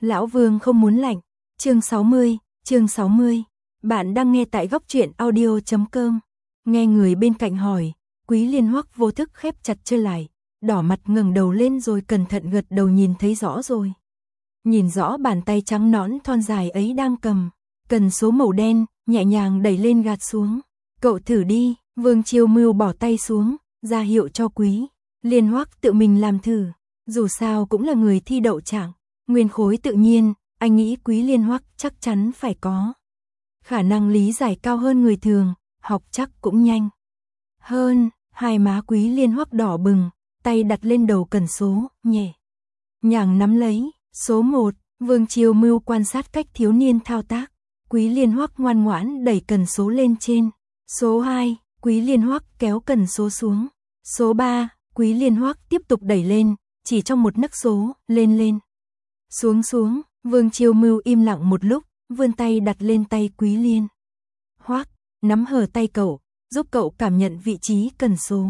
Lão Vương không muốn lạnh. Chương 60. Bạn đang nghe tại góc truyện audio.com. Nghe người bên cạnh hỏi, Quý Liên Hoắc vô thức khép chặt chân lại, đỏ mặt ngẩng đầu lên rồi cẩn thận gật đầu, nhìn thấy rõ rồi. Nhìn rõ bàn tay trắng nõn thon dài ấy đang cầm cần số màu đen, nhẹ nhàng đẩy lên gạt xuống. Cậu thử đi. Vương Chiêu Mưu bỏ tay xuống, ra hiệu cho Quý Liên Hoắc tự mình làm thử. Dù sao cũng là người thi đậu trạng nguyên khối tự nhiên, anh nghĩ Quý Liên Hoắc chắc chắn phải có khả năng lý giải cao hơn người thường, học chắc cũng nhanh hơn. Hai má Quý Liên Hoắc đỏ bừng, tay đặt lên đầu cần số, nhẹ nhàng nắm lấy. Số 1, Vương Chiêu Mưu quan sát cách thiếu niên thao tác. Quý Liên Hoắc ngoan ngoãn đẩy cần số lên trên. Số 2, Quý Liên Hoắc kéo cần số xuống. Số 3, Quý Liên Hoắc tiếp tục đẩy lên, chỉ trong một nấc số, lên, xuống. Vương Chiêu Mưu im lặng một lúc, vươn tay đặt lên tay Quý Liên Hoắc, nắm hở tay cậu, giúp cậu cảm nhận vị trí cần số.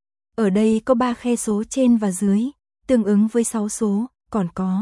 Ở đây có 3 khe số trên và dưới, tương ứng với 6 số, còn có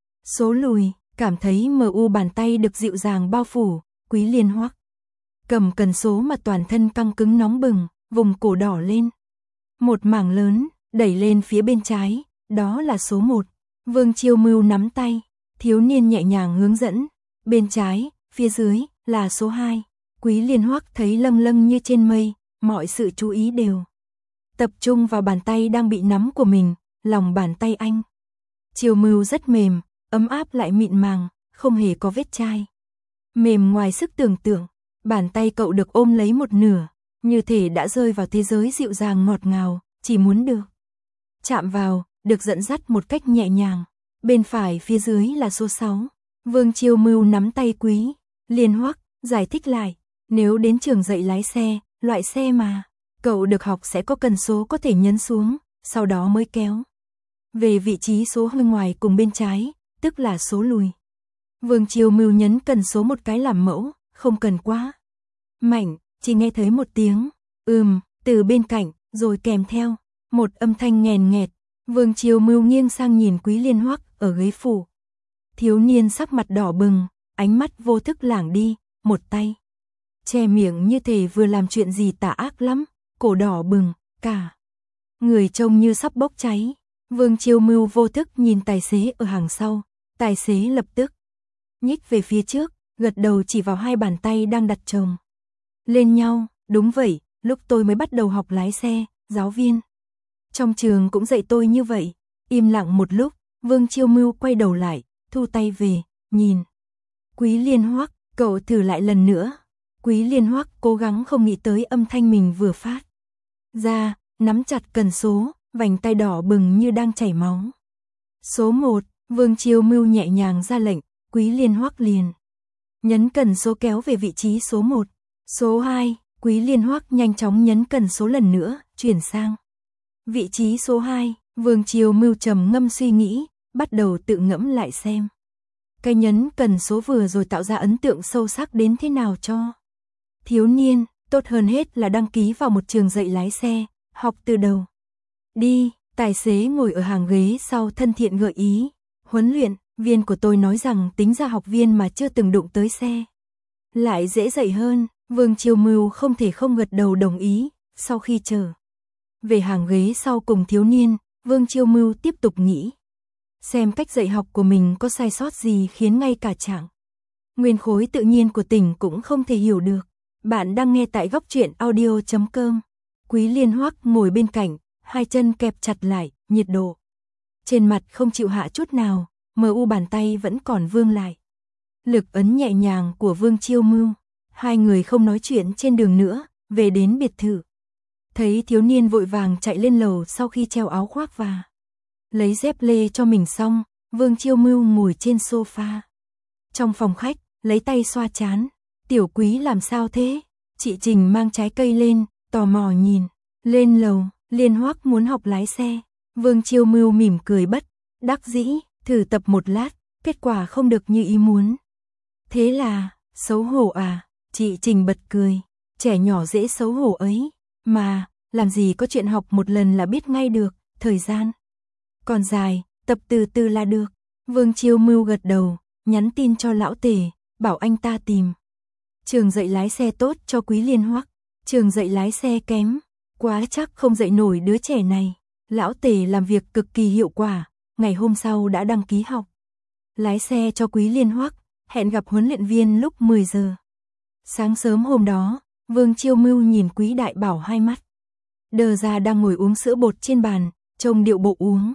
số lùi. Cảm thấy bàn tay được dịu dàng bao phủ, Quý Liên Hoắc cầm cần số mà toàn thân căng cứng nóng bừng, vùng cổ đỏ lên. Một mảng lớn, đẩy lên phía bên trái, đó là số 1. Vương Chiêu Mưu nắm tay, thiếu niên nhẹ nhàng hướng dẫn. Bên trái, phía dưới, là số 2. Quý Liên Hoắc thấy lâng như trên mây, mọi sự chú ý đều tập trung vào bàn tay đang bị nắm của mình. Lòng bàn tay anh Chiêu Mưu rất mềm, ấm áp lại mịn màng, không hề có vết chai. Mềm ngoài sức tưởng tượng. Bàn tay cậu được ôm lấy một nửa, như thể đã rơi vào thế giới dịu dàng ngọt ngào, chỉ muốn được chạm vào, được dẫn dắt một cách nhẹ nhàng. Bên phải phía dưới là số 6. Vương Chiêu Mưu nắm tay Quý Liên Hoắc, giải thích lại. Nếu đến trường dạy lái xe, loại xe mà cậu được học sẽ có cần số có thể nhấn xuống, sau đó mới kéo về vị trí số hơi ngoài cùng bên trái, tức là số lùi. Vương Chiêu Mưu nhấn cần số một cái làm mẫu, không cần quá mạnh, chỉ nghe thấy một tiếng từ bên cạnh, rồi kèm theo một âm thanh nghèn nghẹt. Vương Chiêu Mưu nghiêng sang nhìn Quý Liên Hoắc ở ghế phụ. Thiếu niên sắc mặt đỏ bừng, ánh mắt vô thức lảng đi, một tay che miệng như thể vừa làm chuyện gì tà ác lắm, cổ đỏ bừng, cả người trông như sắp bốc cháy. Vương Chiêu Mưu vô thức nhìn tài xế ở hàng sau, tài xế lập tức nhích về phía trước, gật đầu chỉ vào hai bàn tay đang đặt chồng lên nhau. Đúng vậy, lúc tôi mới bắt đầu học lái xe, giáo viên trong trường cũng dạy tôi như vậy. Im lặng một lúc, Vương Chiêu Mưu quay đầu lại, thu tay về, nhìn Quý Liên Hoắc, cậu thử lại lần nữa. Quý Liên Hoắc cố gắng không nghĩ tới âm thanh mình vừa phát ra, nắm chặt cần số, vành tay đỏ bừng như đang chảy máu. Số 1, Vương Chiêu Mưu nhẹ nhàng ra lệnh, Quý Liên Hoắc liền nhấn cần số kéo về vị trí số 1. Số 2, Quý Liên Hoắc nhanh chóng nhấn cần số lần nữa, chuyển sang vị trí số 2. Vương Chiêu Mưu trầm ngâm suy nghĩ, bắt đầu tự ngẫm lại xem cái nhấn cần số vừa rồi tạo ra ấn tượng sâu sắc đến thế nào cho thiếu niên. Tốt hơn hết là đăng ký vào một trường dạy lái xe, học từ đầu đi. Tài xế ngồi ở hàng ghế sau thân thiện gợi ý. Huấn luyện viên của tôi nói rằng tính ra học viên mà chưa từng đụng tới xe lại dễ dạy hơn. Vương Chiêu Mưu không thể không gật đầu đồng ý. Sau khi trở về hàng ghế sau cùng thiếu niên, Vương Chiêu Mưu tiếp tục nghĩ xem cách dạy học của mình có sai sót gì khiến ngay cả trạng nguyên khối tự nhiên của tỉnh cũng không thể hiểu được. Bạn đang nghe tại góc truyện audio.com. Quý Liên Hoắc ngồi bên cạnh, hai chân kẹp chặt lại, nhiệt độ trên mặt không chịu hạ chút nào, bàn tay vẫn còn vương lại lực ấn nhẹ nhàng của Vương Chiêu Mưu. Hai người không nói chuyện trên đường nữa, về đến biệt thự. Thấy thiếu niên vội vàng chạy lên lầu sau khi treo áo khoác và lấy dép lê cho mình xong, Vương Chiêu Mưu ngồi trên sofa trong phòng khách, lấy tay xoa trán. Tiểu Quý làm sao thế? Chị Trình mang trái cây lên, tò mò nhìn. Lên lầu, Liên Hoắc muốn học lái xe. Vương Chiêu Mưu mỉm cười bất đắc dĩ, thử tập một lát, kết quả không được như ý muốn. Thế là, xấu hổ à? Chị Trình bật cười. Trẻ nhỏ dễ xấu hổ ấy, mà, làm gì có chuyện học một lần là biết ngay được, thời gian còn dài, tập từ từ là được. Vương Chiêu Mưu gật đầu, nhắn tin cho lão Tề, bảo anh ta tìm trường dạy lái xe tốt cho Quý Liên Hoắc. Trường dạy lái xe kém, quá chắc không dạy nổi đứa trẻ này. Lão Tề làm việc cực kỳ hiệu quả, ngày hôm sau đã đăng ký học lái xe cho Quý Liên Hoắc, hẹn gặp huấn luyện viên lúc 10 giờ. Sáng sớm hôm đó, Vương Chiêu Mưu nhìn Quý Đại Bảo hai mắt đờ ra đang ngồi uống sữa bột trên bàn, trông điệu bộ uống.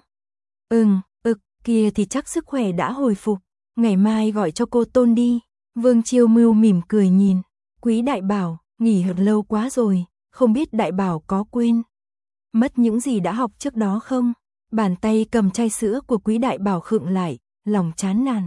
Kia thì chắc sức khỏe đã hồi phục, ngày mai gọi cho cô Tôn đi. Vương Chiêu Mưu mỉm cười nhìn Quý Đại Bảo, nghỉ học lâu quá rồi, không biết Đại Bảo có quên mất những gì đã học trước đó không? Bàn tay cầm chai sữa của Quý Đại Bảo khựng lại, lòng chán nản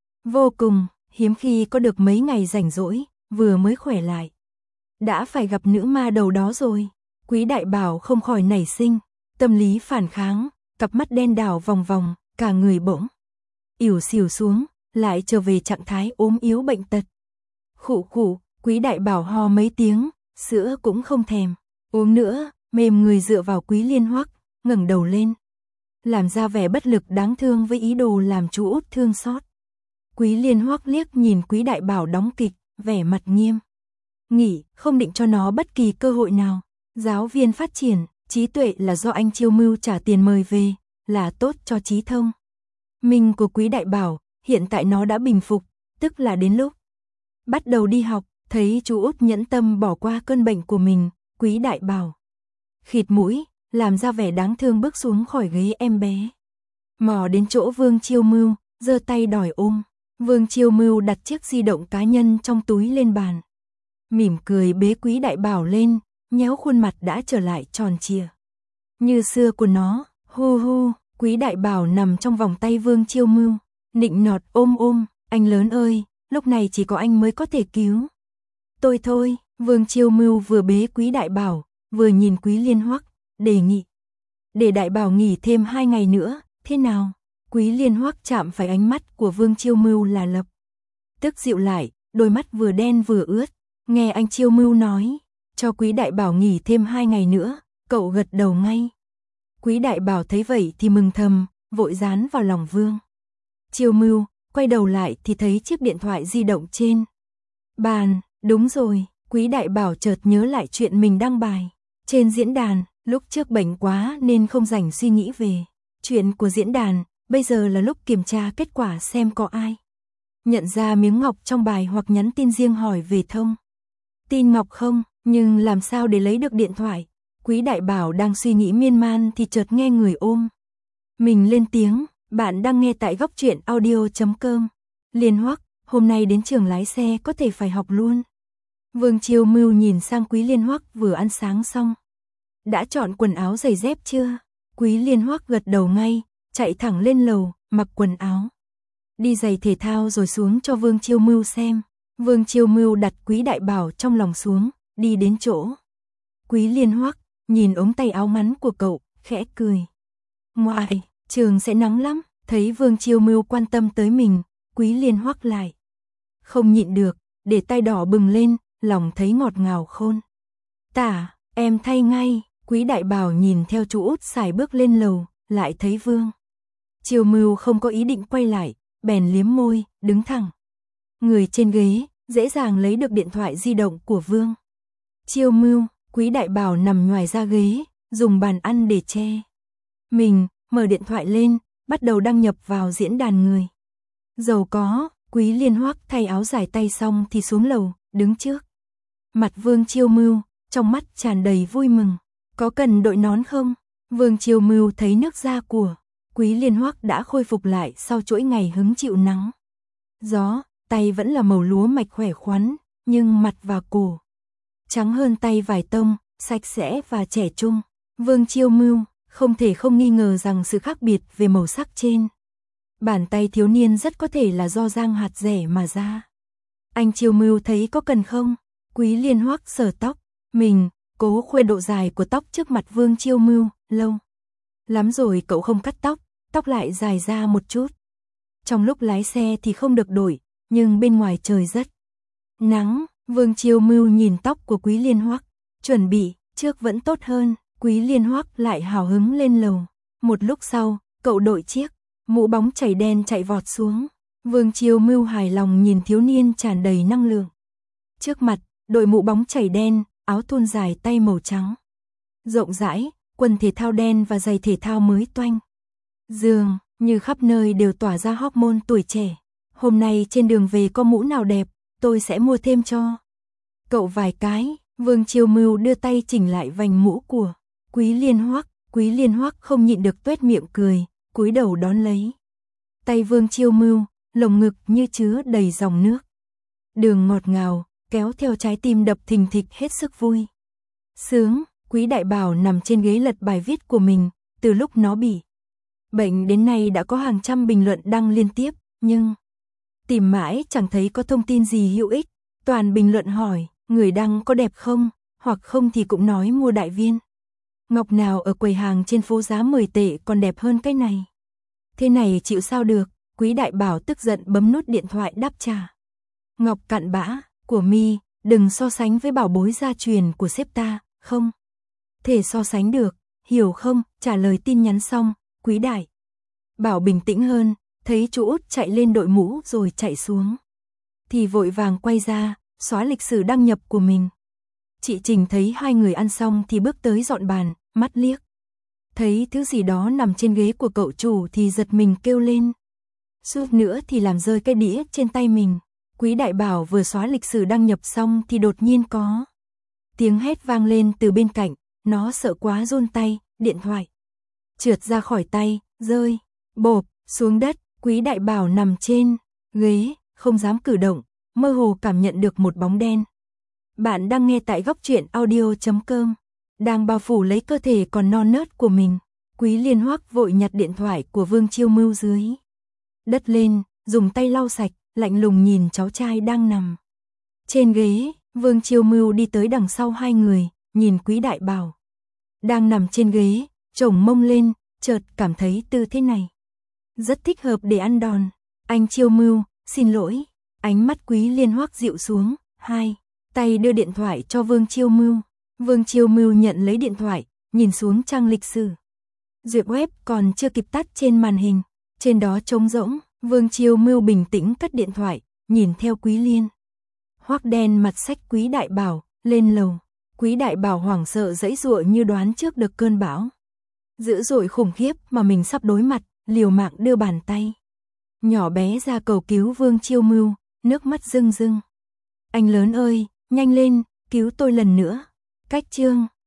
vô cùng, hiếm khi có được mấy ngày rảnh rỗi, vừa mới khỏe lại đã phải gặp nữ ma đầu đó rồi. Quý Đại Bảo không khỏi nảy sinh tâm lý phản kháng, cặp mắt đen đảo vòng vòng, cả người bỗng ỉu xìu xuống, lại trở về trạng thái ốm yếu bệnh tật. Khụ khụ, Quý Đại Bảo ho mấy tiếng, sữa cũng không thèm uống nữa, mềm người dựa vào Quý Liên Hoắc, ngẩng đầu lên, làm ra vẻ bất lực đáng thương với ý đồ làm chú út thương xót. Quý Liên Hoắc liếc nhìn Quý Đại Bảo đóng kịch, vẻ mặt nghiêm nghị, không định cho nó bất kỳ cơ hội nào. Giáo viên phát triển trí tuệ là do anh Chiêu Mưu trả tiền mời về, là tốt cho trí thông minh của Quý Đại Bảo. Hiện tại nó đã bình phục, tức là đến lúc bắt đầu đi học. Thấy chú út nhẫn tâm bỏ qua cơn bệnh của mình, Quý Đại Bảo khịt mũi, làm ra vẻ đáng thương bước xuống khỏi ghế em bé, mò đến chỗ Vương Chiêu Mưu, giơ tay đòi ôm. Vương Chiêu Mưu đặt chiếc di động cá nhân trong túi lên bàn, mỉm cười bế Quý Đại Bảo lên, nhéo khuôn mặt đã trở lại tròn trịa như xưa của nó. Hu hu, Quý Đại Bảo nằm trong vòng tay Vương Chiêu Mưu, nịnh nọt ôm, anh lớn ơi, lúc này chỉ có anh mới có thể cứu tôi thôi. Vương Chiêu Mưu vừa bế Quý Đại Bảo, vừa nhìn Quý Liên Hoắc, đề nghị để Đại Bảo nghỉ thêm 2 ngày nữa, thế nào? Quý Liên Hoắc chạm phải ánh mắt của Vương Chiêu Mưu là lập tức dịu lại, đôi mắt vừa đen vừa ướt. Nghe anh Chiêu Mưu nói cho Quý Đại Bảo nghỉ thêm 2 ngày nữa, cậu gật đầu ngay. Quý Đại Bảo thấy vậy thì mừng thầm, vội dán vào lòng Vương Chiêu Mưu, quay đầu lại thì thấy chiếc điện thoại di động trên bàn. Đúng rồi, Quý Đại Bảo chợt nhớ lại chuyện mình đăng bài trên diễn đàn, lúc trước bệnh quá nên không rảnh suy nghĩ về chuyện của diễn đàn, bây giờ là lúc kiểm tra kết quả xem có ai nhận ra miếng ngọc trong bài hoặc nhắn tin riêng hỏi về thông tin ngọc không, nhưng làm sao để lấy được điện thoại. Quý Đại Bảo đang suy nghĩ miên man thì chợt nghe người ôm mình lên tiếng, bạn đang nghe tại góc truyện audio.com. Liên Hoắc, hôm nay đến trường lái xe có thể phải học luôn. Vương Chiêu Mưu nhìn sang Quý Liên Hoắc, vừa ăn sáng xong, đã chọn quần áo giày dép chưa? Quý Liên Hoắc gật đầu ngay, chạy thẳng lên lầu, mặc quần áo đi giày thể thao rồi xuống cho Vương Chiêu Mưu xem. Vương Chiêu Mưu đặt Quý Đại Bảo trong lòng xuống, đi đến chỗ Quý Liên Hoắc, nhìn ống tay áo ngắn của cậu, khẽ cười. Ngoài trường sẽ nắng lắm. Thấy Vương Chiêu Mưu quan tâm tới mình, Quý Liên Hoắc lại không nhịn được, để tay đỏ bừng lên, lòng thấy ngọt ngào khôn tả. Em thay ngay. Quý Đại Bảo nhìn theo chú út xài bước lên lầu, lại thấy Vương Chiêu Mưu không có ý định quay lại, bèn liếm môi, đứng thẳng người trên ghế, dễ dàng lấy được điện thoại di động của Vương Chiêu Mưu. Quý Đại Bảo nằm nhoài ra ghế, dùng bàn ăn để che mình, mở điện thoại lên, bắt đầu đăng nhập vào diễn đàn người giàu có. Quý Liên Hoắc thay áo dài tay xong thì xuống lầu, đứng trước mặt Vương Chiêu Mưu, trong mắt tràn đầy vui mừng. Có cần đội nón không? Vương Chiêu Mưu thấy nước da của Quý Liên Hoắc đã khôi phục lại sau chuỗi ngày hứng chịu nắng gió, tay vẫn là màu lúa mạch khỏe khoắn, nhưng mặt và cổ trắng hơn tay vải tông, sạch sẽ và trẻ trung. Vương Chiêu Mưu không thể không nghi ngờ rằng sự khác biệt về màu sắc trên bàn tay thiếu niên rất có thể là do rang hạt rẻ mà ra. Anh Chiêu Mưu thấy có cần không? Quý Liên Hoắc sờ tóc mình, cố khoe độ dài của tóc trước mặt Vương Chiêu Mưu. Lâu lắm rồi cậu không cắt tóc, tóc lại dài ra một chút. Trong lúc lái xe thì không được đổi, nhưng bên ngoài trời rất nắng. Vương Chiêu Mưu nhìn tóc của Quý Liên Hoắc, chuẩn bị, trước vẫn tốt hơn. Quý Liên Hoắc lại hào hứng lên lầu. Một lúc sau, cậu đội chiếc Mũ bóng chảy đen chạy vọt xuống. Vương Chiêu Mưu hài lòng nhìn thiếu niên tràn đầy năng lượng. Trước mặt, đội mũ bóng chảy đen, áo thun dài tay màu trắng. Rộng rãi, quần thể thao đen và giày thể thao mới toanh. Dường như khắp nơi đều tỏa ra hormone tuổi trẻ. Hôm nay trên đường về có mũ nào đẹp, tôi sẽ mua thêm cho cậu vài cái. Vương Chiêu Mưu đưa tay chỉnh lại vành mũ của Quý Liên Hoắc. Quý Liên Hoắc không nhịn được tuét miệng cười, cúi đầu đón lấy. Tay Vương Chiêu Mưu, lồng ngực như chứa đầy dòng nước. Đường ngọt ngào, kéo theo trái tim đập thình thịch hết sức vui. Sướng, Quý Đại Bảo nằm trên ghế lật bài viết của mình, từ lúc nó bị bệnh đến nay đã có hàng trăm bình luận đăng liên tiếp, nhưng tìm mãi chẳng thấy có thông tin gì hữu ích. Toàn bình luận hỏi, người đăng có đẹp không, hoặc không thì cũng nói mua đại viên ngọc nào ở quầy hàng trên phố giá 10 tệ còn đẹp hơn cái này. Thế này chịu sao được, Quý Đại Bảo tức giận bấm nút điện thoại đáp trả. Ngọc cặn bã, của mi, đừng so sánh với bảo bối gia truyền của sếp ta, không thể so sánh được, hiểu không? Trả lời tin nhắn xong, Quý Đại Bảo bình tĩnh hơn, thấy chú út chạy lên đội mũ rồi chạy xuống. Thì vội vàng quay ra, xóa lịch sử đăng nhập của mình. Chị Trình thấy hai người ăn xong thì bước tới dọn bàn, mắt liếc thấy thứ gì đó nằm trên ghế của cậu chủ thì giật mình kêu lên. Suýt nữa thì làm rơi cái đĩa trên tay mình. Quý Đại Bảo vừa xóa lịch sử đăng nhập xong thì đột nhiên có tiếng hét vang lên từ bên cạnh, nó sợ quá run tay, điện thoại trượt ra khỏi tay, rơi bộp xuống đất. Quý Đại Bảo nằm trên ghế, không dám cử động, mơ hồ cảm nhận được một bóng đen. Bạn đang nghe tại Góc Truyện Audio.com, đang bao phủ lấy cơ thể còn non nớt của mình. Quý Liên Hoắc vội nhặt điện thoại của Vương Chiêu Mưu dưới đất lên, dùng tay lau sạch, lạnh lùng nhìn cháu trai đang nằm trên ghế. Vương Chiêu Mưu đi tới đằng sau hai người, nhìn Quý Đại Bảo đang nằm trên ghế, chổng mông lên, chợt cảm thấy tư thế này rất thích hợp để ăn đòn. Anh Chiêu Mưu, xin lỗi. Ánh mắt Quý Liên Hoắc dịu xuống, hai tay đưa điện thoại cho Vương Chiêu Mưu. Vương Chiêu Mưu nhận lấy điện thoại, nhìn xuống trang lịch sử duyệt web còn chưa kịp tắt trên màn hình, trên đó trống rỗng. Vương Chiêu Mưu bình tĩnh cất điện thoại, nhìn theo Quý Liên Hoắc đen mặt xách Quý Đại Bảo lên lầu. Quý Đại Bảo hoảng sợ giãy giụa như đoán trước được cơn bão dữ dội khủng khiếp mà mình sắp đối mặt, liều mạng đưa bàn tay nhỏ bé ra cầu cứu Vương Chiêu Mưu, nước mắt rưng rưng. Anh lớn ơi, nhanh lên, cứu tôi lần nữa. Cách chương